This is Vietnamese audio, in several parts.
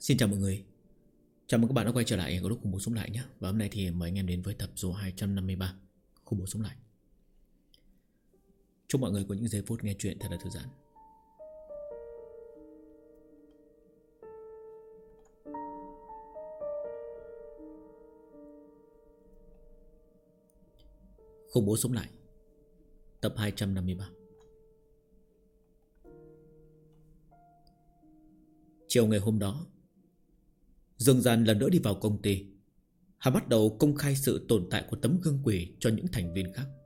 Xin chào mọi người. Chào mừng các bạn đã quay trở lại của lúc khủng bố sống lại nhé. Và hôm nay thì mời anh em đến với tập số 253 khủng bố sống lại. Chúc mọi người có những giây phút nghe chuyện thật là thư giãn. Khủng bố sống lại tập 253. Chiều ngày hôm đó, Dương Gian lần nữa đi vào công ty. Hắn bắt đầu công khai sự tồn tại của tấm gương quỷ cho những thành viên khác.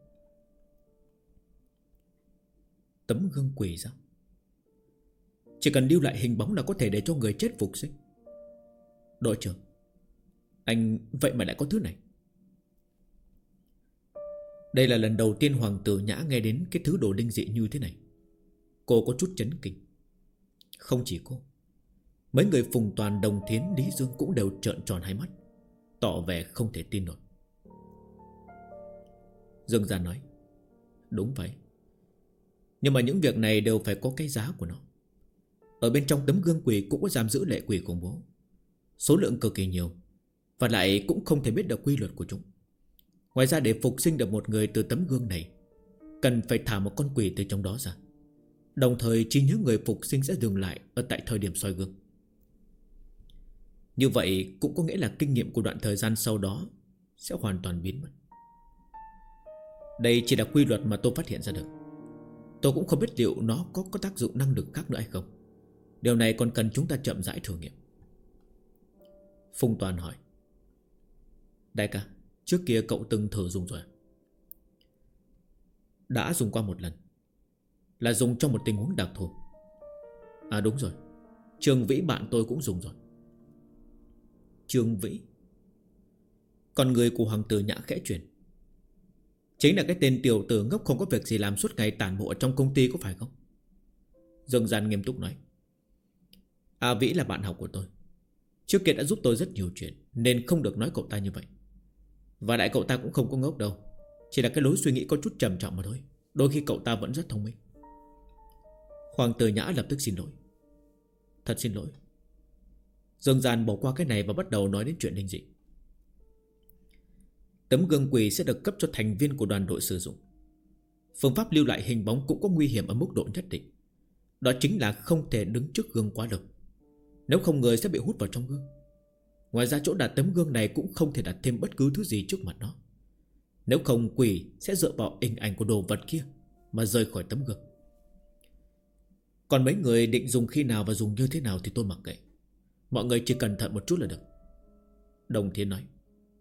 Tấm gương quỷ sao? Chỉ cần lưu lại hình bóng là có thể để cho người chết phục sinh. Đội trưởng, anh vậy mà lại có thứ này? Đây là lần đầu tiên Hoàng tử Nhã nghe đến cái thứ đồ linh dị như thế này. Cô có chút chấn kinh. Không chỉ cô, mấy người Phùng Toàn, Đồng Thiến, Lý Dương cũng đều trợn tròn hai mắt, tỏ vẻ không thể tin nổi. Dương Gia nói: đúng vậy, nhưng mà những việc này đều phải có cái giá của nó. Ở bên trong tấm gương quỷ cũng có giam giữ lệ quỷ khủng bố, số lượng cực kỳ nhiều, và lại cũng không thể biết được quy luật của chúng. Ngoài ra để phục sinh được một người từ tấm gương này, cần phải thả một con quỷ từ trong đó ra. Đồng thời trí nhớ người phục sinh sẽ dừng lại ở tại thời điểm soi gương. Như vậy cũng có nghĩa là kinh nghiệm của đoạn thời gian sau đó sẽ hoàn toàn biến mất. Đây chỉ là quy luật mà tôi phát hiện ra được. Tôi cũng không biết liệu nó có tác dụng năng lực khác nữa hay không. Điều này còn cần chúng ta chậm rãi thử nghiệm. Phùng Toàn hỏi: đại ca, trước kia cậu từng thử dùng rồi à? Đã dùng qua một lần, là dùng trong một tình huống đặc thù. À đúng rồi, Trương Vĩ bạn tôi cũng dùng rồi. Trương Vĩ? Con người của Hoàng tử Nhã khẽ chuyển. Chính là cái tên tiểu tử ngốc không có việc gì làm suốt ngày tản bộ ở trong công ty có phải không? Dương Gian nghiêm túc nói: A Vĩ là bạn học của tôi, trước kia đã giúp tôi rất nhiều chuyện, nên không được nói cậu ta như vậy. Và lại cậu ta cũng không có ngốc đâu, chỉ là cái lối suy nghĩ có chút trầm trọng mà thôi. Đôi khi cậu ta vẫn rất thông minh. Hoàng tử Nhã lập tức xin lỗi: thật xin lỗi. Dương Gian bỏ qua cái này và bắt đầu nói đến chuyện linh dị. Tấm gương quỷ sẽ được cấp cho thành viên của đoàn đội sử dụng. Phương pháp lưu lại hình bóng cũng có nguy hiểm ở mức độ nhất định. Đó chính là không thể đứng trước gương quá lâu, nếu không người sẽ bị hút vào trong gương. Ngoài ra chỗ đặt tấm gương này cũng không thể đặt thêm bất cứ thứ gì trước mặt nó, nếu không quỷ sẽ dựa vào hình ảnh của đồ vật kia mà rời khỏi tấm gương. Còn mấy người định dùng khi nào và dùng như thế nào thì tôi mặc kệ, mọi người chỉ cẩn thận một chút là được. Đồng Thiên nói: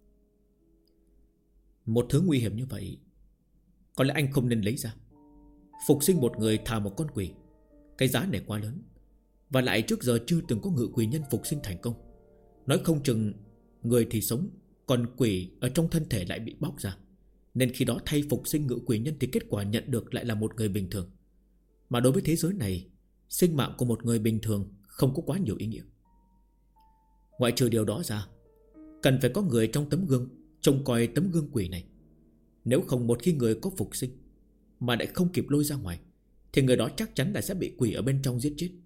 một thứ nguy hiểm như vậy, có lẽ anh không nên lấy ra. Phục sinh một người thả một con quỷ, cái giá này quá lớn. Và lại trước giờ chưa từng có ngự quỷ nhân phục sinh thành công. Nói không chừng người thì sống, còn quỷ ở trong thân thể lại bị bóc ra, nên khi đó thay phục sinh ngự quỷ nhân thì kết quả nhận được lại là một người bình thường. Mà đối với thế giới này, sinh mạng của một người bình thường không có quá nhiều ý nghĩa. Ngoại trừ điều đó ra, cần phải có người trong tấm gương trông coi tấm gương quỷ này. Nếu không một khi người có phục sinh mà lại không kịp lôi ra ngoài, thì người đó chắc chắn là sẽ bị quỷ ở bên trong giết chết.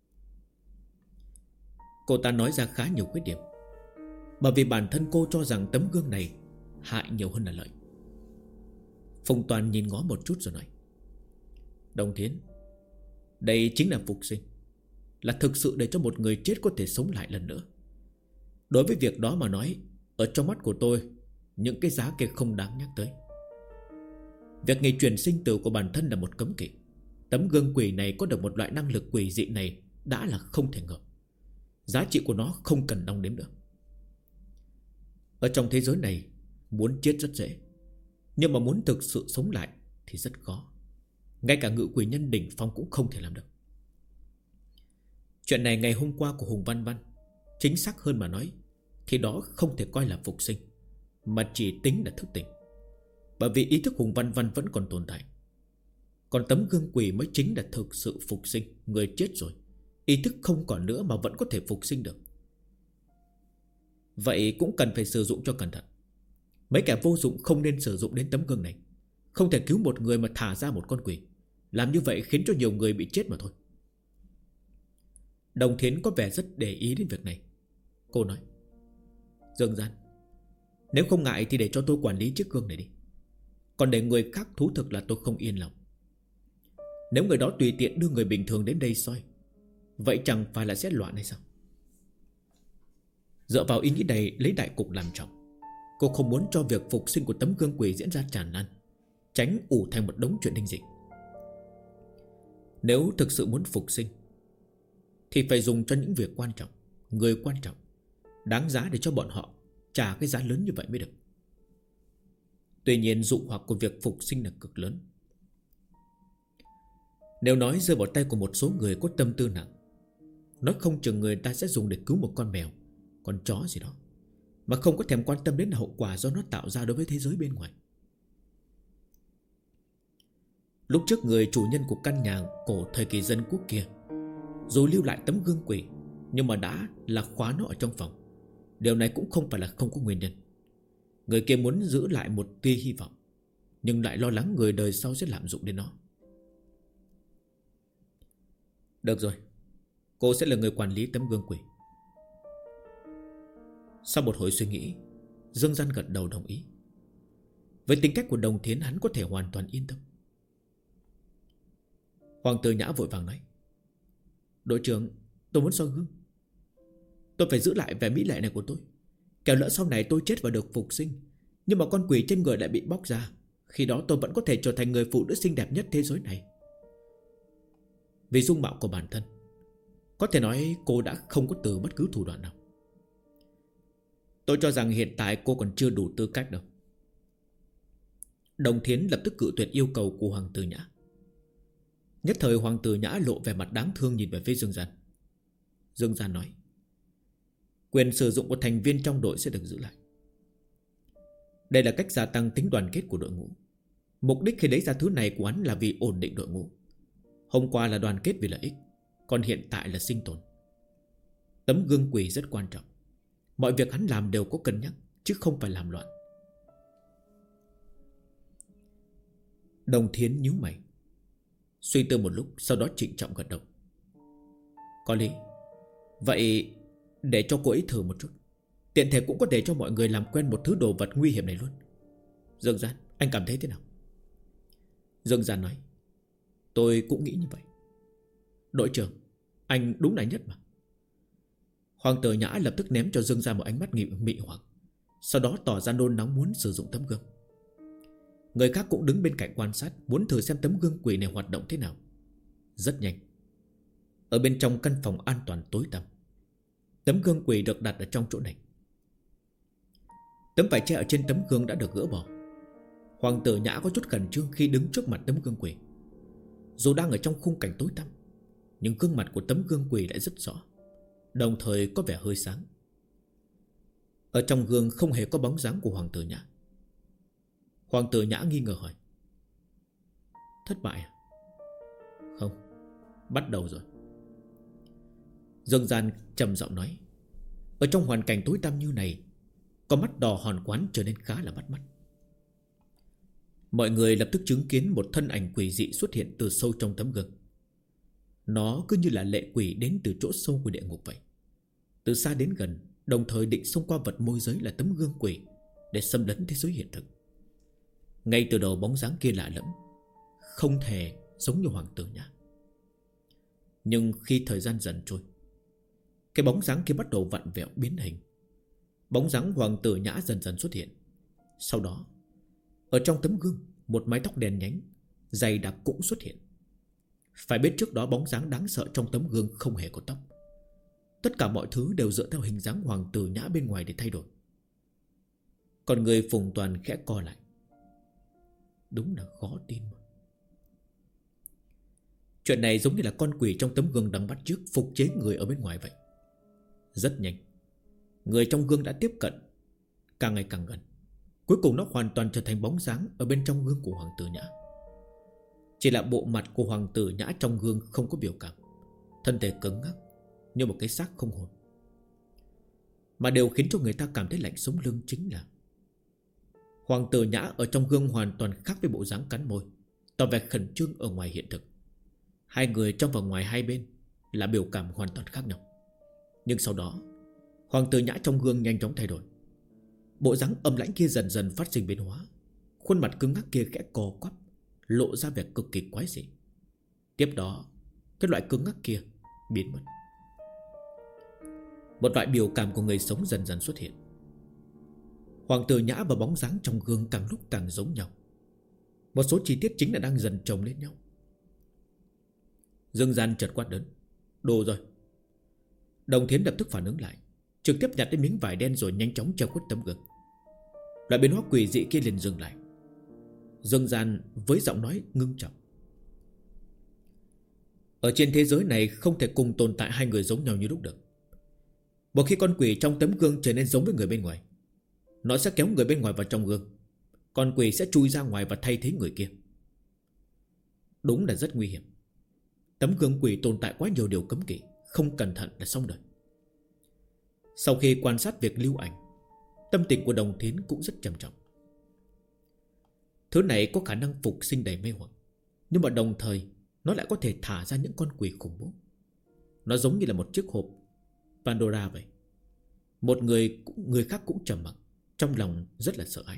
Cô ta nói ra khá nhiều khuyết điểm, bởi vì bản thân cô cho rằng tấm gương này hại nhiều hơn là lợi. Phùng Toàn nhìn ngó một chút rồi nói: Đồng Thiến, đây chính là phục sinh, là thực sự để cho một người chết có thể sống lại lần nữa. Đối với việc đó mà nói, ở trong mắt của tôi, những cái giá kia không đáng nhắc tới. Việc nghịch chuyển sinh tử của bản thân là một cấm kỵ. Tấm gương quỷ này có được một loại năng lực quỷ dị này đã là không thể ngờ. Giá trị của nó không cần đong đếm nữa. Ở trong thế giới này, muốn chết rất dễ, nhưng mà muốn thực sự sống lại thì rất khó. Ngay cả ngự quỷ nhân đỉnh phong cũng không thể làm được. Chuyện này ngày hôm qua của Hùng Văn Văn, chính xác hơn mà nói thì đó không thể coi là phục sinh, mà chỉ tính là thức tỉnh. Bởi vì ý thức Hùng Văn Văn vẫn còn tồn tại. Còn tấm gương quỷ mới chính là thực sự phục sinh. Người chết rồi, ý thức không còn nữa mà vẫn có thể phục sinh được. Vậy cũng cần phải sử dụng cho cẩn thận. Mấy kẻ vô dụng không nên sử dụng đến tấm gương này. Không thể cứu một người mà thả ra một con quỷ. Làm như vậy khiến cho nhiều người bị chết mà thôi. Đồng Thiến có vẻ rất để ý đến việc này. Cô nói: Dương Gian, nếu không ngại thì để cho tôi quản lý chiếc gương này đi. Còn để người khác thú thực là tôi không yên lòng. Nếu người đó tùy tiện đưa người bình thường đến đây soi, vậy chẳng phải là sẽ loạn hay sao? Dựa vào ý nghĩ này, lấy đại cục làm trọng, cô không muốn cho việc phục sinh của tấm gương quỷ diễn ra tràn lan, tránh ủ thành một đống chuyện đinh dị. Nếu thực sự muốn phục sinh thì phải dùng cho những việc quan trọng, người quan trọng, đáng giá để cho bọn họ trả cái giá lớn như vậy mới được. Tuy nhiên dụ hoặc của việc phục sinh là cực lớn. Nếu nói rơi vào tay của một số người có tâm tư nặng, nói không chừng người ta sẽ dùng để cứu một con mèo, con chó gì đó, mà không có thèm quan tâm đến hậu quả do nó tạo ra đối với thế giới bên ngoài. Lúc trước người chủ nhân của căn nhà cổ thời kỳ dân quốc kia dù lưu lại tấm gương quỷ, nhưng mà đã là khóa nó ở trong phòng. Điều này cũng không phải là không có nguyên nhân. Người kia muốn giữ lại một tia hy vọng, nhưng lại lo lắng người đời sau sẽ lạm dụng đến nó. Được rồi, cô sẽ là người quản lý tấm gương quỷ. Sau một hồi suy nghĩ, Dương Gian gật đầu đồng ý. Với tính cách của Đồng Thiến, hắn có thể hoàn toàn yên tâm. Hoàng tử Nhã vội vàng nói: Đội trưởng, tôi muốn soi gương. Tôi phải giữ lại vẻ mỹ lệ này của tôi, kẻo lỡ sau này tôi chết và được phục sinh, nhưng mà con quỷ trên người lại bị bóc ra. Khi đó tôi vẫn có thể trở thành người phụ nữ xinh đẹp nhất thế giới này. Vì dung mạo của bản thân, có thể nói cô đã không có từ bất cứ thủ đoạn nào. Tôi cho rằng hiện tại cô còn chưa đủ tư cách đâu. Đồng Thiến lập tức cự tuyệt yêu cầu của Hoàng tử Nhã. Nhất thời Hoàng tử Nhã lộ vẻ mặt đáng thương nhìn về phía Dương Gian. Dương Gian nói: Quyền sử dụng của thành viên trong đội sẽ được giữ lại. Đây là cách gia tăng tính đoàn kết của đội ngũ. Mục đích khi lấy ra thứ này của hắn là vì ổn định đội ngũ. Hôm qua là đoàn kết vì lợi ích, còn hiện tại là sinh tồn. Tấm gương quỷ rất quan trọng. Mọi việc hắn làm đều có cân nhắc, chứ không phải làm loạn. Đồng Thiến nhíu mày, suy tư một lúc, sau đó trịnh trọng gật đầu. Có lý. Vậy để cho cô ấy thử một chút, tiện thể cũng có để cho mọi người làm quen một thứ đồ vật nguy hiểm này luôn. Dương Gian, anh cảm thấy thế nào? Dương Gian nói: Tôi cũng nghĩ như vậy. Đội trưởng, anh đúng là nhất mà. Hoàng tử Nhã lập tức ném cho Dương Gian một ánh mắt mị hoặc, sau đó tỏ ra nôn nóng muốn sử dụng tấm gương. Người khác cũng đứng bên cạnh quan sát, muốn thử xem tấm gương quỷ này hoạt động thế nào. Rất nhanh, ở bên trong căn phòng an toàn tối tăm, tấm gương quỷ được đặt ở trong chỗ này. Tấm vải tre ở trên tấm gương đã được gỡ bỏ. Hoàng tử Nhã có chút khẩn trương khi đứng trước mặt tấm gương quỷ. Dù đang ở trong khung cảnh tối tăm, nhưng gương mặt của tấm gương quỷ lại rất rõ, đồng thời có vẻ hơi sáng. Ở trong gương không hề có bóng dáng của Hoàng tử Nhã. Hoàng tử Nhã nghi ngờ hỏi: Thất bại à? Không, bắt đầu rồi. Dương Gian trầm giọng nói: Ở trong hoàn cảnh tối tăm như này, con mắt đỏ hòn quán trở nên khá là bắt mắt. Mọi người lập tức chứng kiến một thân ảnh quỷ dị xuất hiện từ sâu trong tấm gương. Nó cứ như là lệ quỷ đến từ chỗ sâu của địa ngục vậy, từ xa đến gần, đồng thời định xông qua vật môi giới là tấm gương quỷ để xâm lấn thế giới hiện thực. Ngay từ đầu bóng dáng kia lạ lẫm, không thể giống như Hoàng tử Nhã. Nhưng khi thời gian dần trôi, cái bóng dáng kia bắt đầu vặn vẹo biến hình. Bóng dáng Hoàng tử Nhã dần dần xuất hiện. Sau đó, ở trong tấm gương, một mái tóc đen nhánh dày đặc cũng xuất hiện. Phải biết trước đó bóng dáng đáng sợ trong tấm gương không hề có tóc. Tất cả mọi thứ đều dựa theo hình dáng Hoàng tử Nhã bên ngoài để thay đổi. Còn người Phùng Toàn khẽ co lại. Đúng là khó tin mà. Chuyện này giống như là con quỷ trong tấm gương đang bắt chước phục chế người ở bên ngoài vậy. Rất nhanh, người trong gương đã tiếp cận, càng ngày càng gần. Cuối cùng nó hoàn toàn trở thành bóng dáng ở bên trong gương của Hoàng tử Nhã. Chỉ là bộ mặt của Hoàng tử Nhã trong gương không có biểu cảm, thân thể cứng ngắc như một cái xác không hồn. Mà điều khiến cho người ta cảm thấy lạnh sống lưng chính là Hoàng tử Nhã ở trong gương hoàn toàn khác với bộ dáng cắn môi, tỏ vẻ khẩn trương ở ngoài hiện thực. Hai người trong và ngoài hai bên là biểu cảm hoàn toàn khác nhau. Nhưng sau đó Hoàng tử Nhã trong gương nhanh chóng thay đổi. Bộ dáng âm lãnh kia dần dần phát sinh biến hóa. Khuôn mặt cứng ngắc kia khẽ co quắp, lộ ra vẻ cực kỳ quái dị. Tiếp đó cái loại cứng ngắc kia biến mất. Một loại biểu cảm của người sống dần dần xuất hiện. Hoàng tử Nhã và bóng dáng trong gương càng lúc càng giống nhau. Một số chi tiết chính là đang dần chồng lên nhau. Dương Gian chợt quát lớn: đồ rồi. Đồng Thiến lập tức phản ứng lại, trực tiếp nhặt đến miếng vải đen rồi nhanh chóng treo khuất tấm gương. Loại biến hóa quỷ dị kia liền dừng lại. Dương Gian với giọng nói ngưng trọng: ở trên thế giới này không thể cùng tồn tại hai người giống nhau như lúc được. Một khi con quỷ trong tấm gương trở nên giống với người bên ngoài, nó sẽ kéo người bên ngoài vào trong gương. Con quỷ sẽ chui ra ngoài và thay thế người kia. Đúng là rất nguy hiểm. Tấm gương quỷ tồn tại quá nhiều điều cấm kỵ, không cẩn thận là xong đời. Sau khi quan sát việc lưu ảnh, tâm tình của Đồng Thiến cũng rất trầm trọng. Thứ này có khả năng phục sinh đầy mê hoặc, nhưng mà đồng thời nó lại có thể thả ra những con quỷ khủng bố. Nó giống như là một chiếc hộp Pandora vậy. Một người khác cũng trầm mặc, trong lòng rất là sợ hãi.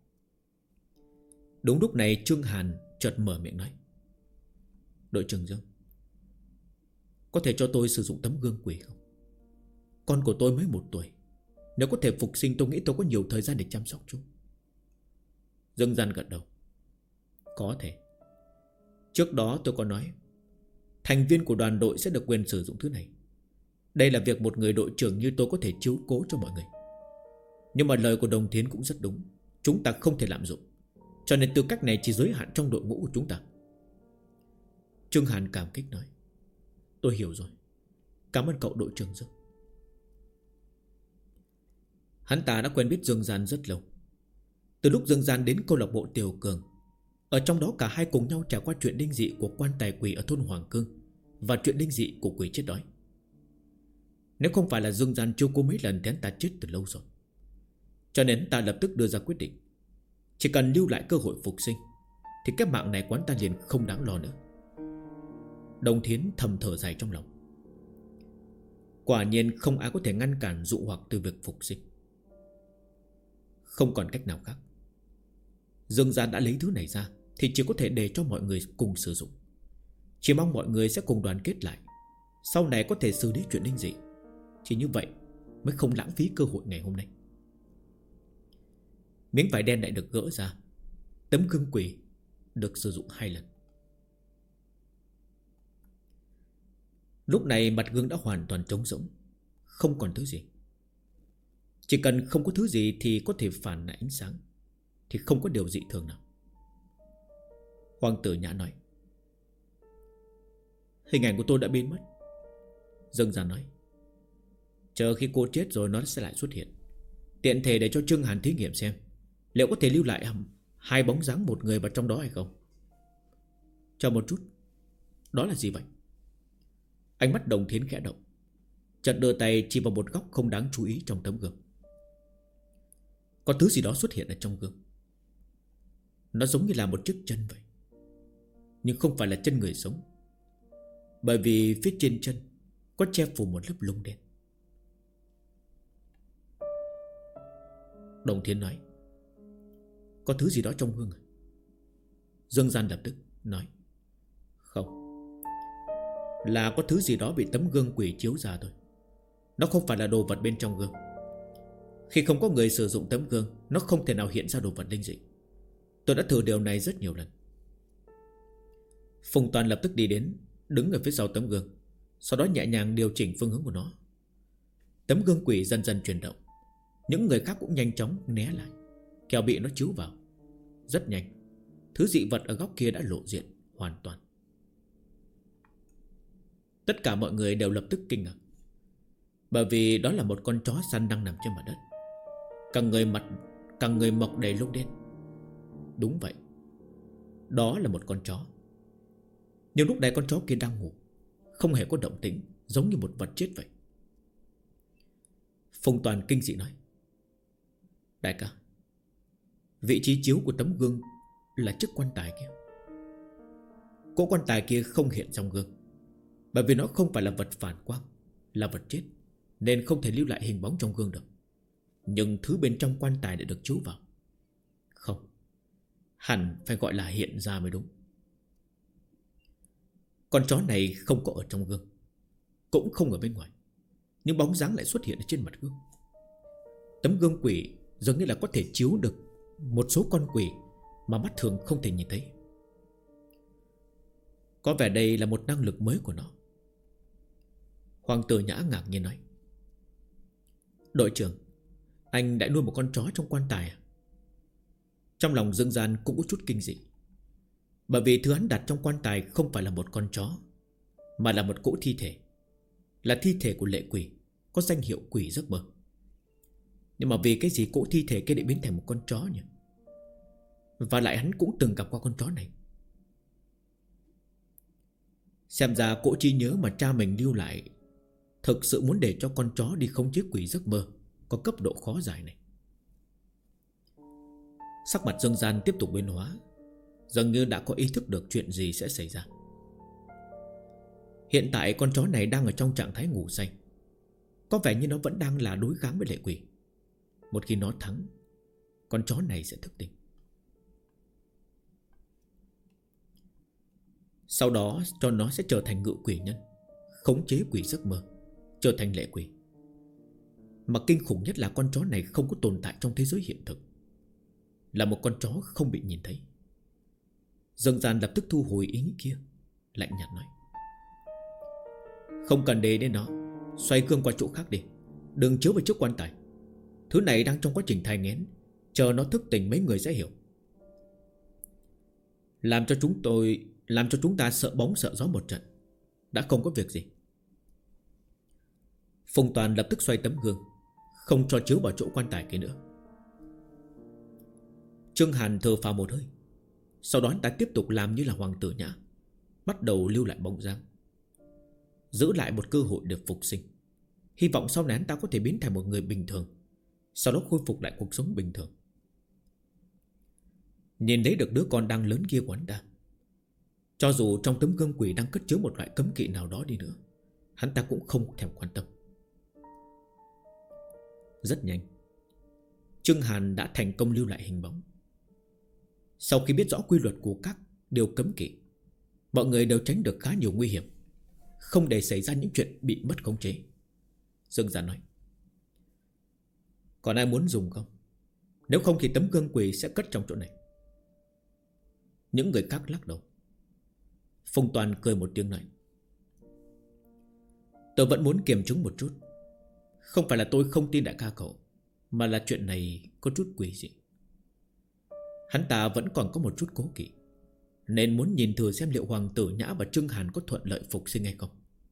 Đúng lúc này Trương Hàn chợt mở miệng nói: đội trưởng Dương, có thể cho tôi sử dụng tấm gương quỷ không? Con của tôi mới 1 tuổi. Nếu có thể phục sinh tôi nghĩ tôi có nhiều thời gian để chăm sóc chúng. Dương Gian gật đầu: có thể. Trước đó tôi có nói thành viên của đoàn đội sẽ được quyền sử dụng thứ này. Đây là việc một người đội trưởng như tôi có thể chiếu cố cho mọi người. Nhưng mà lời của Đồng Thiến cũng rất đúng. Chúng ta không thể lạm dụng, cho nên tư cách này chỉ giới hạn trong đội ngũ của chúng ta. Trương Hàn cảm kích nói: tôi hiểu rồi. Cảm ơn cậu đội trưởng Dương. Hắn ta đã quen biết Dương Gian rất lâu. Từ lúc Dương Gian đến câu lạc bộ Tiểu Cường, ở trong đó cả hai cùng nhau trải qua chuyện linh dị của quan tài quỷ ở thôn Hoàng Cương và chuyện linh dị của quỷ chết đói. Nếu không phải là Dương Gian chiêu cô mấy lần thì hắn ta chết từ lâu rồi. Cho nên ta lập tức đưa ra quyết định, chỉ cần lưu lại cơ hội phục sinh thì cái mạng này quán ta liền không đáng lo nữa. Đồng Thiến thầm thở dài trong lòng. Quả nhiên không ai có thể ngăn cản dụ hoặc từ việc phục sinh. Không còn cách nào khác. Dương Gian đã lấy thứ này ra thì chỉ có thể để cho mọi người cùng sử dụng. Chỉ mong mọi người sẽ cùng đoàn kết lại, sau này có thể xử lý chuyện linh dị. Chỉ như vậy mới không lãng phí cơ hội ngày hôm nay. Miếng vải đen lại được gỡ ra. Tấm gương quỷ được sử dụng 2 lần. Lúc này mặt gương đã hoàn toàn trống rỗng, không còn thứ gì. Chỉ cần không có thứ gì thì có thể phản lại ánh sáng, thì không có điều dị thường nào. Hoàng tử Nhã nói: hình ảnh của tôi đã biến mất. Dương Gian nói: chờ khi cô chết rồi nó sẽ lại xuất hiện. Tiện thể để cho Trương Hàn thí nghiệm xem liệu có thể lưu lại 2 bóng dáng một người vào trong đó hay không. Chờ một chút, đó là gì vậy? Ánh mắt Đồng Thiến khẽ động, chợt đưa tay chỉ vào một góc không đáng chú ý trong tấm gương. Có thứ gì đó xuất hiện ở trong gương. Nó giống như là một chiếc chân vậy, nhưng không phải là chân người sống, bởi vì phía trên chân có che phủ một lớp lông đen. Đồng Thiến nói: có thứ gì đó trong gương à? Dương Gian lập tức nói: không, là có thứ gì đó bị tấm gương quỷ chiếu ra thôi. Nó không phải là đồ vật bên trong gương. Khi không có người sử dụng tấm gương, nó không thể nào hiện ra đồ vật linh dị. Tôi đã thử điều này rất nhiều lần. Phùng Toàn lập tức đi đến, đứng ở phía sau tấm gương, sau đó nhẹ nhàng điều chỉnh phương hướng của nó. Tấm gương quỷ dần dần chuyển động. Những người khác cũng nhanh chóng né lại, kẻo bị nó chiếu vào. Rất nhanh, thứ dị vật ở góc kia đã lộ diện hoàn toàn. Tất cả mọi người đều lập tức kinh ngạc, bởi vì đó là một con chó săn đang nằm trên mặt đất. Cả người mọc đầy lông đen. Đúng vậy, đó là một con chó. Nhưng lúc này con chó kia đang ngủ, không hề có động tĩnh, giống như một vật chết vậy. Phùng Toàn kinh dị nói: đại ca, vị trí chiếu của tấm gương là chiếc quan tài kia. Cỗ quan tài kia không hiện trong gương, Bởi vì nó không phải là vật phản quang, là vật chết, nên không thể lưu lại hình bóng trong gương được. Nhưng thứ bên trong quan tài đã được chiếu vào. Không, hẳn phải gọi là hiện ra mới đúng. Con chó này không có ở trong gương, cũng không ở bên ngoài, nhưng bóng dáng lại xuất hiện ở trên mặt gương. Tấm gương quỷ dường như là có thể chiếu được một số con quỷ mà mắt thường không thể nhìn thấy. Có vẻ đây là một năng lực mới của nó. Hoàng tử Nhã ngạc nhiên nói: đội trưởng, anh đã nuôi một con chó trong quan tài à? Trong lòng Dương Gian cũng có chút kinh dị. Bởi vì thứ hắn đặt trong quan tài không phải là một con chó, mà là một cỗ thi thể. Là thi thể của lệ quỷ, có danh hiệu quỷ giấc mơ. Nhưng mà vì cái gì cỗ thi thể kia lại biến thành một con chó nhỉ? Và lại hắn cũng từng gặp qua con chó này. Xem ra cỗ trí nhớ mà cha mình lưu lại thực sự muốn để cho con chó đi khống chế quỷ giấc mơ có cấp độ khó giải này. Sắc mặt Dương Gian tiếp tục biến hóa, dường như đã có ý thức được chuyện gì sẽ xảy ra. Hiện tại con chó này đang ở trong trạng thái ngủ say. Có vẻ như nó vẫn đang là đối kháng với lệ quỷ. Một khi nó thắng, con chó này sẽ thức tỉnh. Sau đó cho nó sẽ trở thành ngự quỷ nhân, khống chế quỷ giấc mơ, trở thành lệ quỷ. Mà kinh khủng nhất là con chó này không có tồn tại trong thế giới hiện thực, là một con chó không bị nhìn thấy. Dương Gian lập tức thu hồi ý nghĩ kia, lạnh nhạt nói: không cần để đến nó, xoay gương qua chỗ khác đi, đừng chiếu vào trước quan tài. Thứ này đang trong quá trình thai nghén, chờ nó thức tỉnh mấy người sẽ hiểu. Làm cho chúng ta sợ bóng sợ gió một trận, đã không có việc gì. Phùng Toàn lập tức xoay tấm gương, không cho chiếu vào chỗ quan tài kia nữa. Trương Hàn thở phào một hơi. Sau đó anh ta tiếp tục làm như là Hoàng tử Nhã, bắt đầu lưu lại bóng dáng, giữ lại một cơ hội được phục sinh. Hy vọng sau này anh ta có thể biến thành một người bình thường, sau đó khôi phục lại cuộc sống bình thường. Nhìn thấy được đứa con đang lớn kia của anh ta, cho dù trong tấm gương quỷ đang cất chứa một loại cấm kỵ nào đó đi nữa, hắn ta cũng không thèm quan tâm. Rất nhanh, Trương Hàn đã thành công lưu lại hình bóng. Sau khi biết rõ quy luật của các điều cấm kỵ, mọi người đều tránh được khá nhiều nguy hiểm, không để xảy ra những chuyện bị mất khống chế. Dương Gian nói: còn ai muốn dùng không? Nếu không thì tấm gương quỷ sẽ cất trong chỗ này. Những người khác lắc đầu. Phùng Toàn cười một tiếng nói: tôi vẫn muốn kiềm chứng một chút. Không phải là tôi không tin đại ca cậu, mà là chuyện này có chút quỷ dị. Hắn ta vẫn còn có một chút cố kỵ, nên muốn nhìn thử xem liệu Hoàng tử Nhã và Trương Hàn có thuận lợi phục sinh hay không.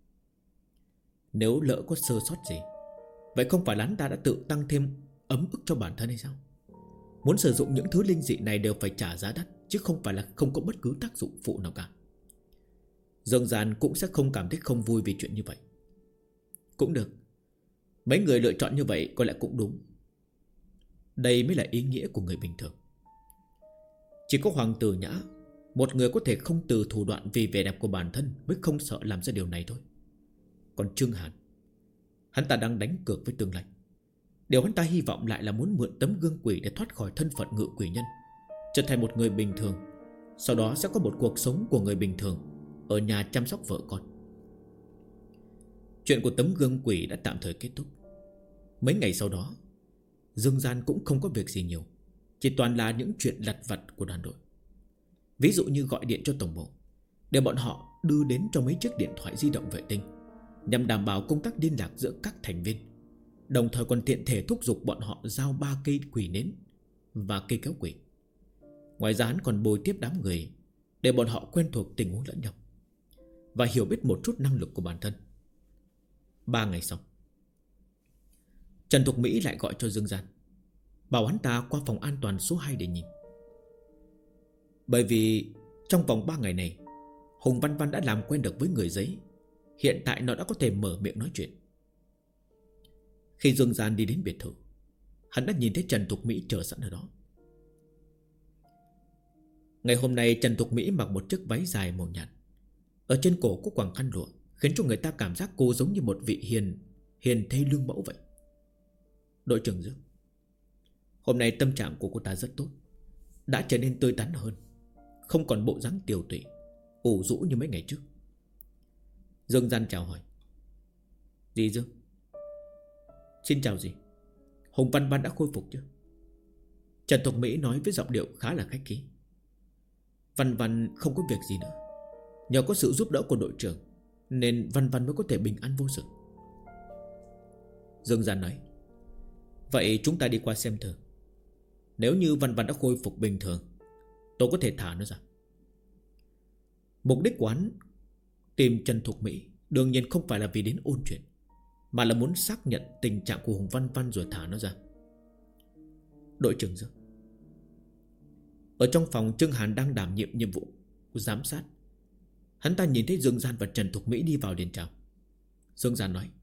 Nếu lỡ có sơ sót gì, vậy không phải là hắn ta đã tự tăng thêm ấm ức cho bản thân hay sao? Muốn sử dụng những thứ linh dị này đều phải trả giá đắt, chứ không phải là không có bất cứ tác dụng phụ nào cả. Dương Gian cũng sẽ không cảm thấy không vui vì chuyện như vậy. Cũng được, mấy người lựa chọn như vậy có lẽ cũng đúng. Đây mới là ý nghĩa của người bình thường. Chỉ có Hoàng tử Nhã, một người có thể không từ thủ đoạn vì vẻ đẹp của bản thân, mới không sợ làm ra điều này thôi. Còn Trương Hàn, hắn ta đang đánh cược với tương lai. Điều hắn ta hy vọng lại là muốn mượn tấm gương quỷ để thoát khỏi thân phận ngự quỷ nhân, trở thành một người bình thường, sau đó sẽ có một cuộc sống của người bình thường, ở nhà chăm sóc vợ con. Chuyện của tấm gương quỷ đã tạm thời kết thúc. Mấy ngày sau đó, Dương Gian cũng không có việc gì nhiều, chỉ toàn là những chuyện lặt vặt của đoàn đội. Ví dụ như gọi điện cho tổng bộ, để bọn họ đưa đến cho mấy chiếc điện thoại di động vệ tinh, nhằm đảm bảo công tác liên lạc giữa các thành viên. Đồng thời còn tiện thể thúc giục bọn họ giao 3 cây quỷ nến và cây kéo quỷ. Ngoài ra hắn còn bồi tiếp đám người, để bọn họ quen thuộc tình huống lẫn nhau và hiểu biết một chút năng lực của bản thân. 3 ngày sau, Trần Thục Mỹ lại gọi cho Dương Gian, bảo hắn ta qua phòng an toàn số 2 để nhìn. Bởi vì trong vòng 3 ngày này, Hùng Văn Văn đã làm quen được với người giấy. Hiện tại nó đã có thể mở miệng nói chuyện. Khi Dương Gian đi đến biệt thự, hắn đã nhìn thấy Trần Thục Mỹ chờ sẵn ở đó. Ngày hôm nay Trần Thục Mỹ mặc một chiếc váy dài màu nhạt, ở trên cổ có quàng khăn lụa, khiến cho người ta cảm giác cô giống như một vị hiền thê lương mẫu vậy. Đội trưởng Dương, hôm nay tâm trạng của cô ta rất tốt, đã trở nên tươi tắn hơn, không còn bộ dáng tiều tụy ủ rũ như mấy ngày trước. Dương Gian chào hỏi. Dì Dương. Xin chào dì. Hùng Văn Văn đã khôi phục chưa? Trần Thục Mỹ nói với giọng điệu khá là khách khí. Văn Văn không có việc gì nữa, nhờ có sự giúp đỡ của đội trưởng nên Văn Văn mới có thể bình an vô sự. Dương Gian nói. Vậy chúng ta đi qua xem thử. Nếu như Văn Văn đã khôi phục bình thường, tôi có thể thả nó ra. Mục đích của hắn tìm Trần Thục Mỹ đương nhiên không phải là vì đến ôn chuyện, mà là muốn xác nhận tình trạng của Hùng Văn Văn rồi thả nó ra. Đội trưởng Dương. Ở trong phòng, Trương Hàn đang đảm nhiệm nhiệm vụ giám sát. Hắn ta nhìn thấy Dương Gian và Trần Thục Mỹ đi vào liền chào. Dương Gian nói.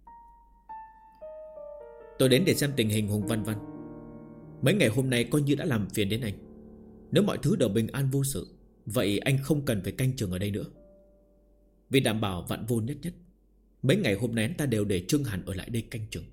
Tôi đến để xem tình hình Hùng Văn Văn. Mấy ngày hôm nay coi như đã làm phiền đến anh. Nếu mọi thứ đều bình an vô sự, vậy anh không cần phải canh chừng ở đây nữa. Vì đảm bảo vạn vô nhất nhất, mấy ngày hôm nay ta đều để Trương Hàn ở lại đây canh chừng.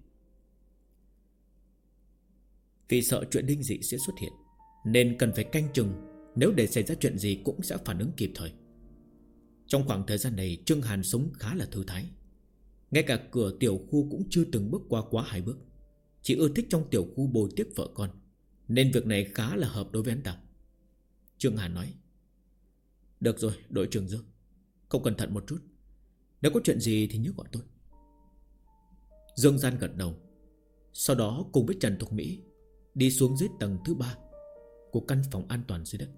Vì sợ chuyện linh dị sẽ xuất hiện nên cần phải canh chừng. Nếu để xảy ra chuyện gì cũng sẽ phản ứng kịp thời. Trong khoảng thời gian này, Trương Hàn sống khá là thư thái. Ngay cả cửa tiểu khu cũng chưa từng bước qua quá 2 bước. Chỉ ưa thích trong tiểu khu bồi tiếp vợ con, nên việc này khá là hợp đối với hắn ta. Trương Hàn nói. Được rồi đội trưởng Dương, không cẩn thận một chút, nếu có chuyện gì thì nhớ gọi tôi. Dương Gian gật đầu. Sau đó cùng với Trần Thục Mỹ đi xuống dưới tầng thứ 3 của căn phòng an toàn dưới đất.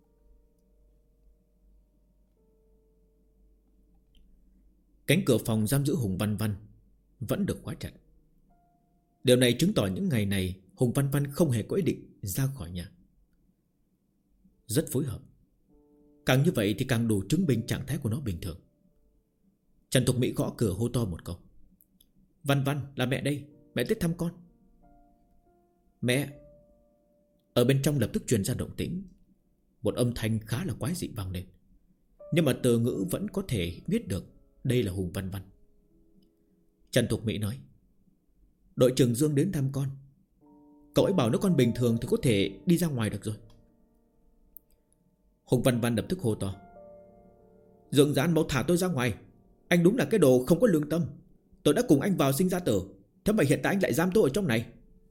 Cánh cửa phòng giam giữ Hùng Văn Văn vẫn được khóa chặt. Điều này chứng tỏ những ngày này Hùng Văn Văn không hề có ý định ra khỏi nhà. Rất phối hợp. Càng như vậy thì càng đủ chứng minh trạng thái của nó bình thường. Trần Thục Mỹ gõ cửa hô to một câu. Văn Văn, là mẹ đây, mẹ tới thăm con. Mẹ. Ở bên trong lập tức truyền ra động tĩnh. Một âm thanh khá là quái dị vang lên, nhưng mà từ ngữ vẫn có thể biết được đây là Hùng Văn Văn. Trần Thục Mỹ nói. Đội trưởng Dương đến thăm con. Cậu ấy bảo nếu con bình thường thì có thể đi ra ngoài được rồi. Hùng Văn Văn lập tức hô to. Dương Gian mau thả tôi ra ngoài. Anh đúng là cái đồ không có lương tâm. Tôi đã cùng anh vào sinh ra tử, thế mà hiện tại anh lại giam tôi ở trong này.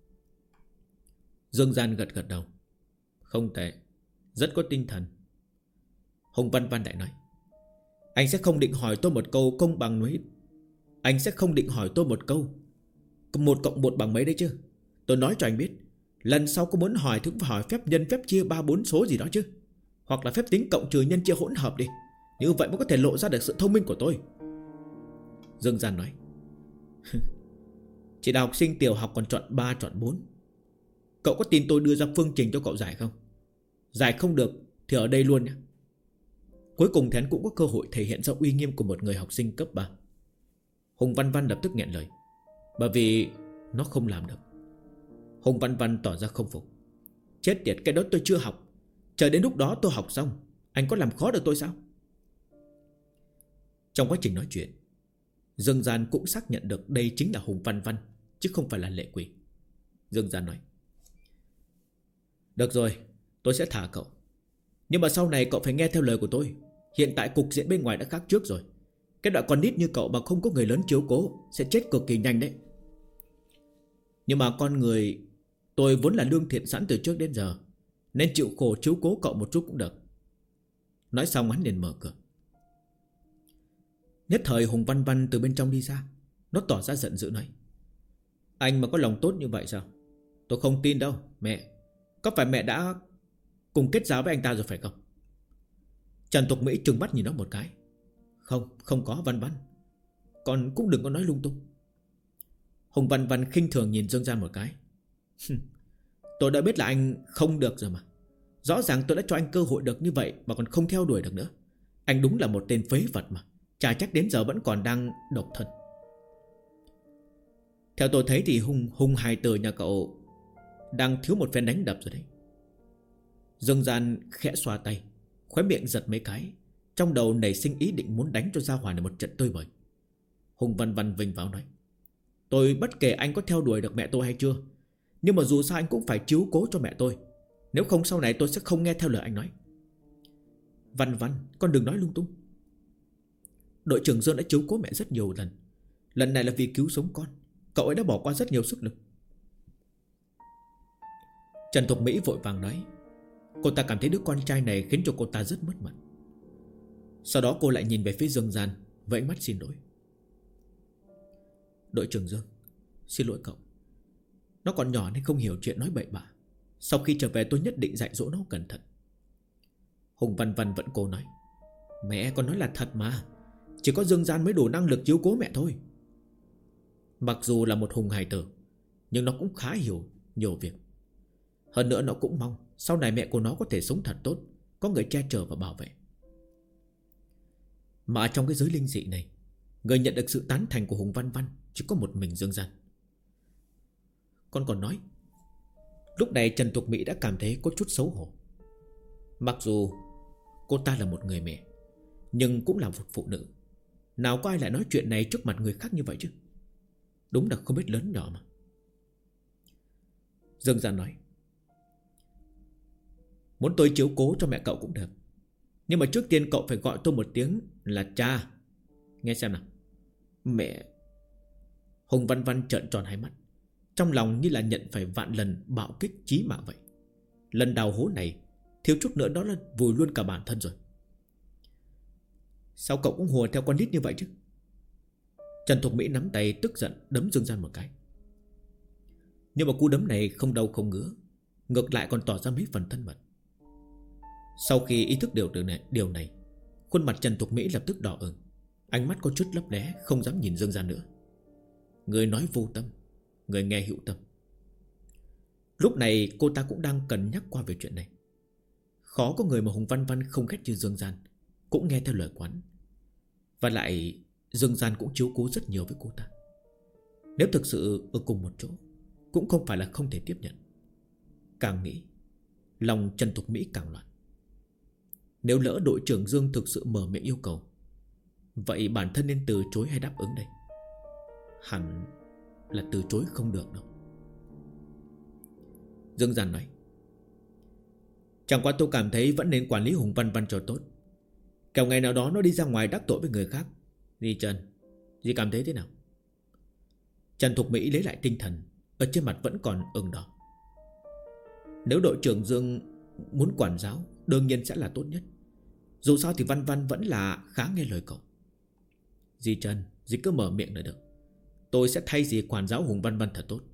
Dương Gian gật gật đầu. Không tệ, rất có tinh thần. Hùng Văn Văn lại nói. Anh sẽ không định hỏi tôi một câu công bằng mấy. Anh sẽ không định hỏi tôi một câu 1 cộng 1 bằng mấy đấy chứ. Tôi nói cho anh biết, lần sau có muốn hỏi thì cũng phải hỏi phép nhân phép chia 3-4 số gì đó chứ. Hoặc là phép tính cộng trừ nhân chia hỗn hợp đi. Như vậy mới có thể lộ ra được sự thông minh của tôi. Dương Gian nói. Chỉ là học sinh tiểu học còn chọn 3 chọn 4. Cậu có tin tôi đưa ra phương trình cho cậu giải không? Giải không được thì ở đây luôn nhé. Cuối cùng thì hắn cũng có cơ hội thể hiện ra uy nghiêm của một người học sinh cấp 3. Hùng Văn Văn lập tức nghẹn lời, bởi vì nó không làm được. Hùng Văn Văn tỏ ra không phục. Chết tiệt, cái đó tôi chưa học. Chờ đến lúc đó tôi học xong, anh có làm khó được tôi sao? Trong quá trình nói chuyện, Dương Gian cũng xác nhận được đây chính là Hùng Văn Văn, chứ không phải là Lệ Quỷ. Dương Gian nói. Được rồi, tôi sẽ thả cậu. Nhưng mà sau này cậu phải nghe theo lời của tôi. Hiện tại cục diện bên ngoài đã khác trước rồi. Cái đoạn con nít như cậu mà không có người lớn chiếu cố sẽ chết cực kỳ nhanh đấy. Nhưng mà con người tôi vốn là lương thiện sẵn từ trước đến giờ, nên chịu khổ chiếu cố cậu một chút cũng được. Nói xong hắn liền mở cửa. Nhất thời Hùng Văn Văn từ bên trong đi ra. Nó tỏ ra giận dữ nói. Anh mà có lòng tốt như vậy sao? Tôi không tin đâu mẹ. Có phải mẹ đã cùng kết giao với anh ta rồi phải không? Trần Thục Mỹ trừng mắt nhìn nó một cái. Không có Văn Văn. Con cũng đừng có nói lung tung. Hùng Văn Văn khinh thường nhìn Dương Gian một cái. Tôi đã biết là anh không được rồi mà. Rõ ràng tôi đã cho anh cơ hội được như vậy mà còn không theo đuổi được nữa. Anh đúng là một tên phế vật mà. Chả chắc đến giờ vẫn còn đang độc thân. Theo tôi thấy thì Hùng hài tử nhà cậu đang thiếu một phen đánh đập rồi đấy. Dương Gian khẽ xoa tay, khóe miệng giật mấy cái, trong đầu nảy sinh ý định muốn đánh cho Gia Hỏa này một trận tơi bời. Hùng Văn Văn vinh váo nói: Tôi bất kể anh có theo đuổi được mẹ tôi hay chưa, nhưng mà dù sao anh cũng phải chiếu cố cho mẹ tôi. Nếu không sau này tôi sẽ không nghe theo lời anh nói. Văn Văn, con đừng nói lung tung. Đội trưởng Dương đã chiếu cố mẹ rất nhiều lần. Lần này là vì cứu sống con. Cậu ấy đã bỏ qua rất nhiều sức lực. Trần Thục Mỹ vội vàng nói: Cô ta cảm thấy đứa con trai này khiến cho cô ta rất mất mặt. Sau đó cô lại nhìn về phía Dương Gian với ánh mắt xin lỗi: Đội trưởng Dương, xin lỗi cậu. Nó còn nhỏ nên không hiểu chuyện nói bậy bạ. Sau khi trở về tôi nhất định dạy dỗ nó cẩn thận. Hùng Văn Văn vẫn cố nói: Mẹ, con nói là thật mà. Chỉ có Dương Gian mới đủ năng lực chiếu cố mẹ thôi. Mặc dù là một hùng hài tử, nhưng nó cũng khá hiểu nhiều việc. Hơn nữa nó cũng mong sau này mẹ của nó có thể sống thật tốt, có người che chở và bảo vệ. Mà trong cái giới linh dị này, người nhận được sự tán thành của Hùng Văn Văn chỉ có một mình Dương Gian. Con còn nói. Lúc này Trần Thục Mỹ đã cảm thấy có chút xấu hổ. Mặc dù cô ta là một người mẹ, nhưng cũng là một phụ nữ. Nào có ai lại nói chuyện này trước mặt người khác như vậy chứ. Đúng là không biết lớn nhỏ mà. Dương Gian nói: Muốn tôi chiếu cố cho mẹ cậu cũng được, nhưng mà trước tiên cậu phải gọi tôi một tiếng là cha. Nghe xem nào. Mẹ. Hùng Văn Văn trợn tròn hai mắt, trong lòng như là nhận phải vạn lần bạo kích chí mạng vậy. Lần đào hố này thiếu chút nữa đó là vùi luôn cả bản thân rồi. Sao cậu cũng hùa theo con nít như vậy chứ? Trần Thục Mỹ nắm tay tức giận đấm Dương Gian một cái. Nhưng mà cú đấm này không đau không ngứa, ngược lại còn tỏ ra mấy phần thân mật. Sau khi ý thức điều này, khuôn mặt Trần Thục Mỹ lập tức đỏ ửng, ánh mắt có chút lấp lé, không dám nhìn Dương Gian nữa. Người nói vô tâm, người nghe hữu tâm. Lúc này cô ta cũng đang cân nhắc qua về chuyện này. Khó có người mà Hùng Văn Văn không ghét như Dương Gian, cũng nghe theo lời quán. Và lại Dương Gian cũng chiếu cố rất nhiều với cô ta. Nếu thực sự ở cùng một chỗ, cũng không phải là không thể tiếp nhận. Càng nghĩ, lòng Trần Thục Mỹ càng loạn. Nếu lỡ đội trưởng Dương thực sự mở miệng yêu cầu, vậy bản thân nên từ chối hay đáp ứng đây? Hẳn là từ chối không được đâu. Dương Gian nói: Chẳng qua tôi cảm thấy vẫn nên quản lý Hùng Văn Văn cho tốt, kẻo ngày nào đó nó đi ra ngoài đắc tội với người khác. Dì Trần, dì cảm thấy thế nào? Trần Thục Mỹ lấy lại tinh thần, ở trên mặt vẫn còn ửng đỏ. Nếu đội trưởng Dương muốn quản giáo, đương nhiên sẽ là tốt nhất. Dù sao thì Văn Văn vẫn là khá nghe lời cậu. Dì Trần, dì cứ mở miệng là được. Tôi sẽ thay dì quản giáo Hùng Văn Văn thật tốt.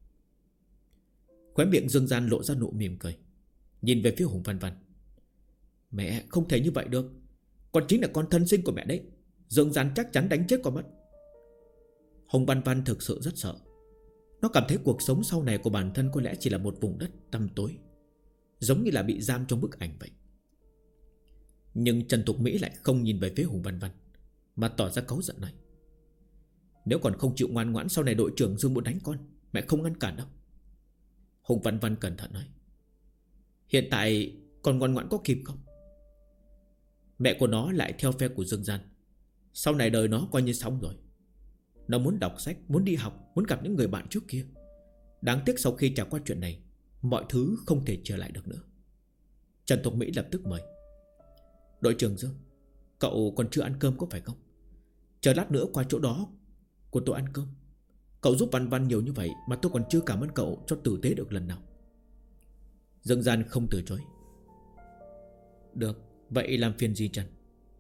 Khóe miệng Dương Gian lộ ra nụ mỉm cười, nhìn về phía Hùng Văn Văn: Mẹ, không thể như vậy được. Con chính là con thân sinh của mẹ đấy. Dương Gian chắc chắn đánh chết con mất. Hùng Văn Văn thực sự rất sợ. Nó cảm thấy cuộc sống sau này của bản thân có lẽ chỉ là một vùng đất tăm tối, giống như là bị giam trong bức ảnh vậy. Nhưng Trần Thục Mỹ lại không nhìn về phía Hùng Văn Văn, mà tỏ ra cáu giận này: Nếu còn không chịu ngoan ngoãn, sau này đội trưởng Dương muốn đánh con, mẹ không ngăn cản đâu. Hùng Văn Văn cẩn thận nói: Hiện tại còn ngoan ngoãn có kịp không? Mẹ của nó lại theo phe của Dương Gian, sau này đời nó coi như xong rồi. Nó muốn đọc sách, muốn đi học, muốn gặp những người bạn trước kia. Đáng tiếc sau khi trải qua chuyện này, mọi thứ không thể trở lại được nữa. Trần Thục Mỹ lập tức mời: Đội trưởng Dương, cậu còn chưa ăn cơm có phải không? Chờ lát nữa qua chỗ đó của tôi ăn cơm. Cậu giúp Văn Văn nhiều như vậy mà tôi còn chưa cảm ơn cậu cho tử tế được lần nào. Dương Gian không từ chối: Được, vậy làm phiền gì Trần?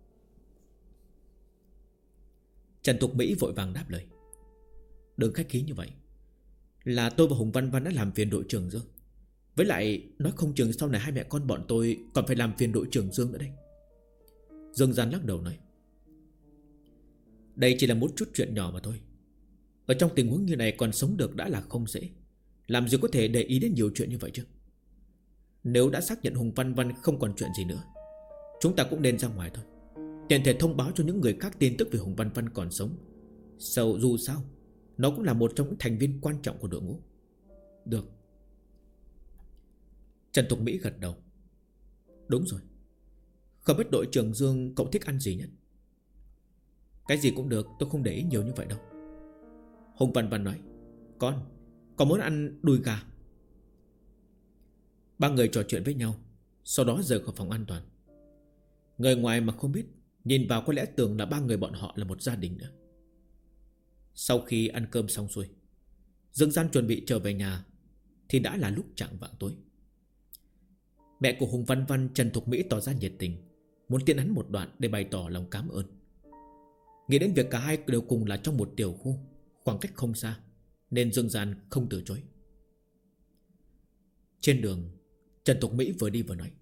Trần Thục Mỹ vội vàng đáp lời: Đừng khách khí như vậy. Là tôi và Hùng Văn Văn đã làm phiền đội trưởng Dương. Với lại nói không chừng sau này hai mẹ con bọn tôi còn phải làm phiền đội trưởng Dương nữa đây. Dương Gian lắc đầu nói: Đây chỉ là một chút chuyện nhỏ mà thôi. Ở trong tình huống như này còn sống được đã là không dễ, làm gì có thể để ý đến nhiều chuyện như vậy chứ. Nếu đã xác nhận Hùng Văn Văn không còn chuyện gì nữa, chúng ta cũng nên ra ngoài thôi, tiện thể thông báo cho những người khác tin tức về Hùng Văn Văn còn sống. Dù sao nó cũng là một trong những thành viên quan trọng của đội ngũ. Được. Trần Thục Mỹ gật đầu: Đúng rồi. Không biết đội trưởng Dương cậu thích ăn gì nhất? Cái gì cũng được, tôi không để ý nhiều như vậy đâu. Hùng Văn Văn nói: Con muốn ăn đùi gà. Ba người trò chuyện với nhau, sau đó rời khỏi phòng an toàn. Người ngoài mà không biết, nhìn vào có lẽ tưởng là ba người bọn họ là một gia đình nữa. Sau khi ăn cơm xong xuôi, Dương Gian chuẩn bị trở về nhà thì đã là lúc chạng vạng tối. Mẹ của Hùng Văn Văn, Trần Thục Mỹ, tỏ ra nhiệt tình, muốn tiễn hắn một đoạn để bày tỏ lòng cảm ơn. Nghĩ đến việc cả hai đều cùng là trong một tiểu khu, khoảng cách không xa, nên Dương Gian không từ chối. Trên đường, Trần Thục Mỹ vừa đi vừa nói: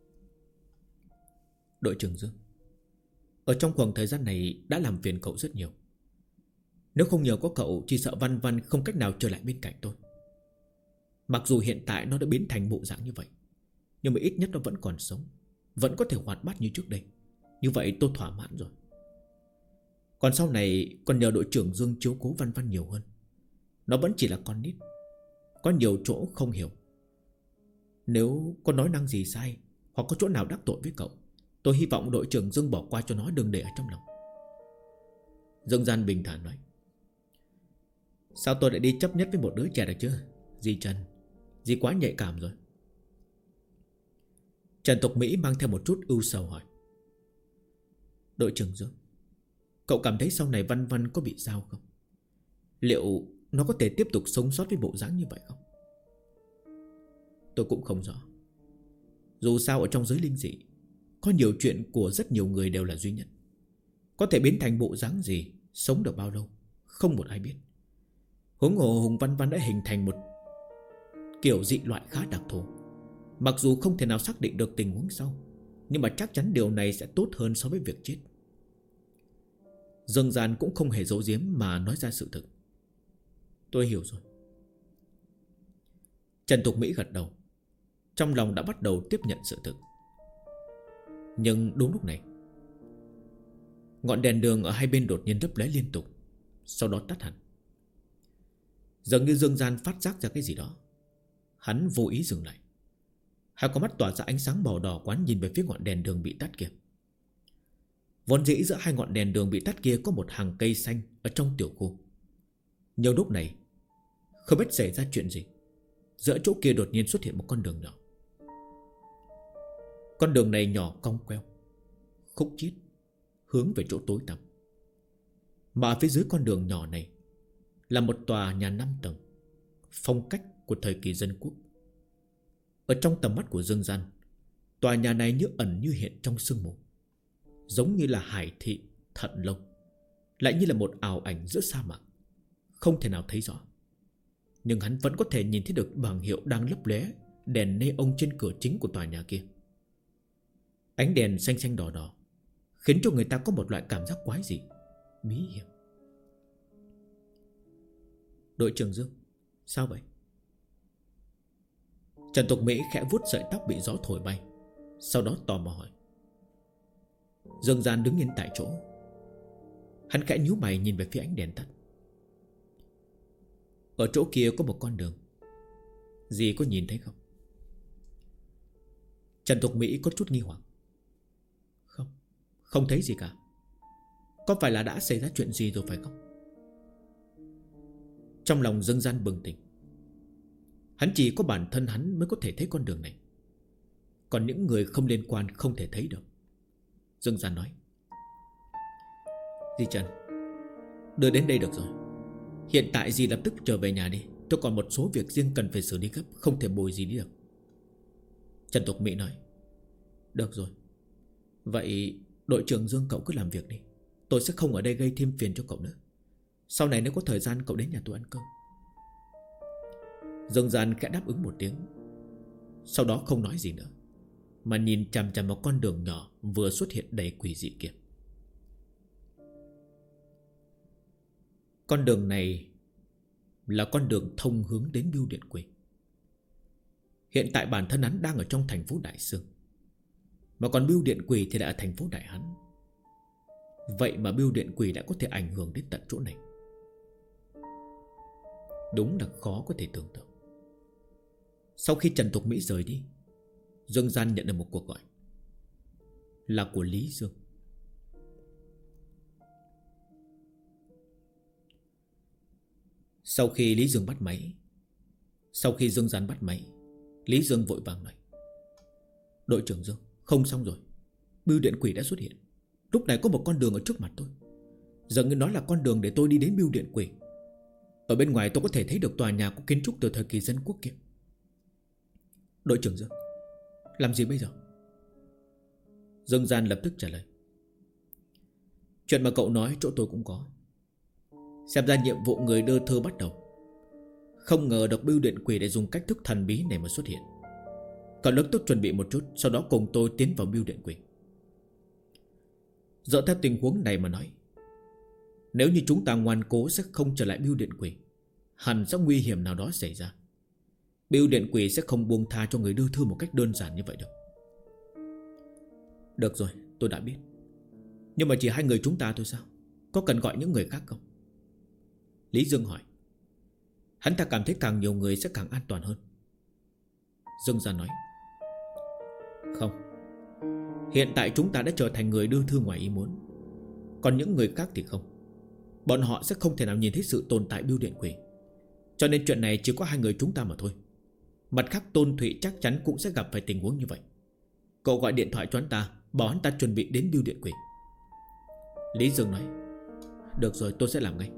Đội trưởng Dương, ở trong khoảng thời gian này đã làm phiền cậu rất nhiều. Nếu không nhờ có cậu, chỉ sợ Văn Văn không cách nào trở lại bên cạnh tôi. Mặc dù hiện tại nó đã biến thành bộ dạng như vậy, nhưng mà ít nhất nó vẫn còn sống, vẫn có thể hoạt bát như trước đây. Như vậy tôi thỏa mãn rồi. Còn sau này còn nhờ đội trưởng Dương chiếu cố Văn Văn nhiều hơn. Nó vẫn chỉ là con nít, có nhiều chỗ không hiểu. Nếu có nói năng gì sai, hoặc có chỗ nào đắc tội với cậu, tôi hy vọng đội trưởng Dương bỏ qua cho nó, đừng để ở trong lòng. Dương Gian bình thản nói: Sao tôi lại đi chấp nhất với một đứa trẻ được chứ? Dì Trần, dì quá nhạy cảm rồi. Trần Tục Mỹ mang theo một chút ưu sầu hỏi: Đội trưởng Dương, cậu cảm thấy sau này Văn Văn có bị sao không? Liệu nó có thể tiếp tục sống sót với bộ dáng như vậy không? Tôi cũng không rõ. Dù sao ở trong giới linh dị, có nhiều chuyện của rất nhiều người đều là duy nhất. Có thể biến thành bộ dáng gì, sống được bao lâu, không một ai biết. Huống hồ Hùng Văn Văn đã hình thành một kiểu dị loại khá đặc thù. Mặc dù không thể nào xác định được tình huống sau, nhưng mà chắc chắn điều này sẽ tốt hơn so với việc chết. Dương Gian cũng không hề giấu giếm mà nói ra sự thực. Tôi hiểu rồi. Trần Thục Mỹ gật đầu, trong lòng đã bắt đầu tiếp nhận sự thực. Nhưng đúng lúc này, ngọn đèn đường ở hai bên đột nhiên lấp lóe liên tục, sau đó tắt hẳn. Dường như Dương Gian phát giác ra cái gì đó. Hắn vô ý dừng lại. Hai con mắt tỏa ra ánh sáng màu đỏ quán nhìn về phía ngọn đèn đường bị tắt kia. Vốn dĩ giữa hai ngọn đèn đường bị tắt kia có một hàng cây xanh ở trong tiểu khu. Nhiều lúc này, không biết xảy ra chuyện gì, giữa chỗ kia đột nhiên xuất hiện một con đường nhỏ. Con đường này nhỏ cong queo, khúc chiết, hướng về chỗ tối tăm. Mà phía dưới con đường nhỏ này là một tòa nhà 5 tầng, phong cách của thời kỳ dân quốc. Ở trong tầm mắt của Dương Gian, tòa nhà này như ẩn như hiện trong sương mù, giống như là hải thị Thận Long, lại như là một ảo ảnh giữa sa mạc, không thể nào thấy rõ. Nhưng hắn vẫn có thể nhìn thấy được bảng hiệu đang lấp lóe đèn neon trên cửa chính của tòa nhà kia. Ánh đèn xanh xanh đỏ đỏ khiến cho người ta có một loại cảm giác quái dị, bí hiểm. Đội trưởng Dương, sao vậy? Trần Tục Mỹ khẽ vuốt sợi tóc bị gió thổi bay, sau đó tò mò hỏi. Dương Gian đứng yên tại chỗ. Hắn khẽ nhíu mày nhìn về phía ánh đèn tắt. Ở chỗ kia có một con đường, dì có nhìn thấy không? Trần Tục Mỹ có chút nghi hoặc. Không, không thấy gì cả. Có phải là đã xảy ra chuyện gì rồi phải không? Trong lòng Dương Gian bừng tỉnh. Hắn chỉ có bản thân hắn mới có thể thấy con đường này, còn những người không liên quan không thể thấy được. Dương Gian nói. Dì Trần, đưa đến đây được rồi. Hiện tại dì lập tức trở về nhà đi. Tôi còn một số việc riêng cần phải xử lý gấp, không thể bồi gì đi được. Trần Tục Mỹ nói. Được rồi. Vậy đội trưởng Dương cậu cứ làm việc đi. Tôi sẽ không ở đây gây thêm phiền cho cậu nữa. Sau này nếu có thời gian cậu đến nhà tôi ăn cơm. Dương Gian khẽ đáp ứng một tiếng, sau đó không nói gì nữa, mà nhìn chằm chằm vào con đường nhỏ vừa xuất hiện đầy quỷ dị kia. Con đường này là con đường thông hướng đến bưu điện quỷ. Hiện tại bản thân hắn đang ở trong thành phố Đại Sương, mà còn bưu điện quỷ thì đã ở thành phố Đại Hán. Vậy mà bưu điện quỷ đã có thể ảnh hưởng đến tận chỗ này, đúng là khó có thể tưởng tượng. Sau khi Trần Tục Mỹ rời đi, Dương Gian nhận được một cuộc gọi, là của Lý Dương. Sau khi Lý Dương bắt máy, sau khi Dương Gian bắt máy, Lý Dương vội vàng nói: đội trưởng Dương, không xong rồi. Bưu điện quỷ đã xuất hiện. Lúc này có một con đường ở trước mặt tôi. Dường như nó là con đường để tôi đi đến bưu điện quỷ. Ở bên ngoài tôi có thể thấy được tòa nhà có kiến trúc từ thời kỳ dân quốc kia. Đội trưởng Dương, làm gì bây giờ? Dương Gian lập tức trả lời: chuyện mà cậu nói chỗ tôi cũng có. Xem ra nhiệm vụ người đưa thư bắt đầu. Không ngờ được bưu điện quỷ để dùng cách thức thần bí này mà xuất hiện. Cậu lập tức chuẩn bị một chút, sau đó cùng tôi tiến vào bưu điện quỷ. Dựa theo tình huống này mà nói, nếu như chúng ta ngoan cố sẽ không trở lại bưu điện quỷ, hẳn sẽ nguy hiểm nào đó xảy ra. Bưu điện quỷ sẽ không buông tha cho người đưa thư một cách đơn giản như vậy được. Được rồi, tôi đã biết. Nhưng mà chỉ hai người chúng ta thôi sao? Có cần gọi những người khác không? Lý Dương hỏi. Hắn ta cảm thấy càng nhiều người sẽ càng an toàn hơn. Dương Gian nói: không, hiện tại chúng ta đã trở thành người đưa thư ngoài ý muốn. Còn những người khác thì không. Bọn họ sẽ không thể nào nhìn thấy sự tồn tại bưu điện quỷ. Cho nên chuyện này chỉ có hai người chúng ta mà thôi. Mặt khác Tôn Thụy chắc chắn cũng sẽ gặp phải tình huống như vậy. Cậu gọi điện thoại cho hắn ta, bảo hắn ta chuẩn bị đến bưu điện quỷ. Lý Dương nói: được rồi, tôi sẽ làm ngay.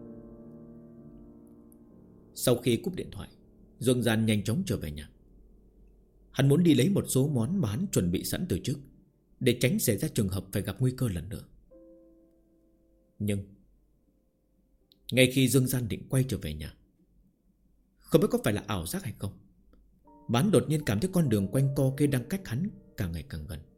Sau khi cúp điện thoại, Dương Gian nhanh chóng trở về nhà. Hắn muốn đi lấy một số món mà hắn chuẩn bị sẵn từ trước, để tránh xảy ra trường hợp phải gặp nguy cơ lần nữa. Nhưng ngay khi Dương Gian định quay trở về nhà, không biết có phải là ảo giác hay không, hắn đột nhiên cảm thấy con đường quanh co kia đang cách hắn càng ngày càng gần.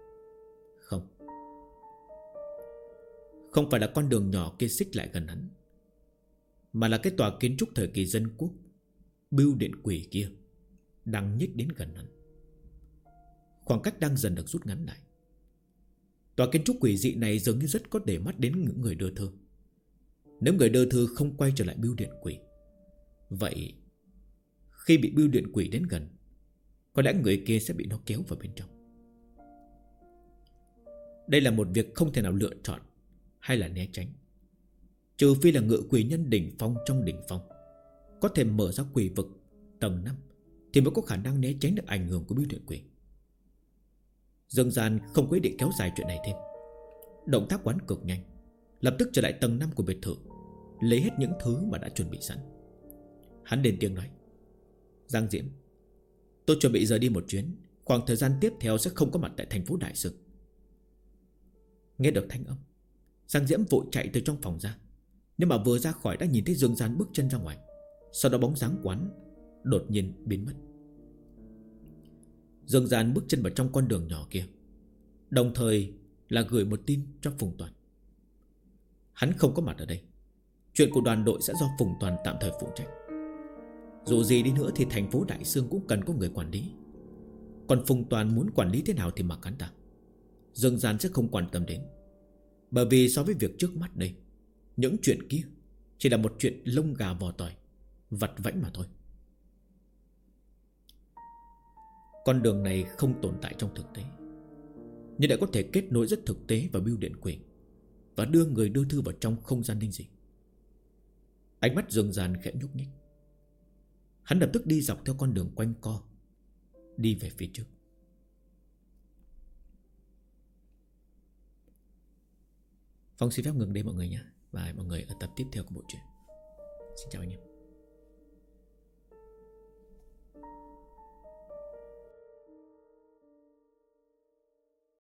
Không phải là con đường nhỏ kia xích lại gần hắn, mà là cái tòa kiến trúc thời kỳ dân quốc, bưu điện quỷ kia, đang nhích đến gần hắn. Khoảng cách đang dần được rút ngắn lại. Tòa kiến trúc quỷ dị này dường như rất có để mắt đến những người đưa thư. Nếu người đưa thư không quay trở lại bưu điện quỷ, vậy khi bị bưu điện quỷ đến gần, có lẽ người kia sẽ bị nó kéo vào bên trong. Đây là một việc không thể nào lựa chọn hay là né tránh, trừ phi là ngự quỷ nhân đỉnh phong trong đỉnh phong, có thể mở ra quỷ vực tầng 5, thì mới có khả năng né tránh được ảnh hưởng của bưu điện quỷ. Dương Gian không có ý định kéo dài chuyện này thêm. Động tác quán cực nhanh, lập tức trở lại tầng 5 của biệt thự, lấy hết những thứ mà đã chuẩn bị sẵn. Hắn lên tiếng nói: Giang Diễm, tôi chuẩn bị rời đi một chuyến. Khoảng thời gian tiếp theo sẽ không có mặt tại thành phố Đại Sương. Nghe được thanh âm, Giang Diễm vội chạy từ trong phòng ra. Nhưng mà vừa ra khỏi đã nhìn thấy Dương Gian bước chân ra ngoài. Sau đó bóng dáng quán đột nhiên biến mất. Dương Gian bước chân vào trong con đường nhỏ kia, đồng thời là gửi một tin cho Phùng Toàn. Hắn không có mặt ở đây. Chuyện của đoàn đội sẽ do Phùng Toàn tạm thời phụ trách. Dù gì đi nữa thì thành phố Đại Sương cũng cần có người quản lý. Còn Phùng Toàn muốn quản lý thế nào thì mặc hắn ta. Dương Gian sẽ không quan tâm đến, bởi vì so với việc trước mắt đây, những chuyện kia chỉ là một chuyện lông gà vò tỏi, vặt vãnh mà thôi. Con đường này không tồn tại trong thực tế, nhưng lại có thể kết nối rất thực tế vào bưu điện quỷ, và đưa người đưa thư vào trong không gian linh dị. Ánh mắt Dương Gian khẽ nhúc nhích. Hắn lập tức đi dọc theo con đường quanh co, đi về phía trước. Phong xin phép ngừng đây mọi người nhé. Và mọi người ở tập tiếp theo của bộ truyện. Xin chào anh em.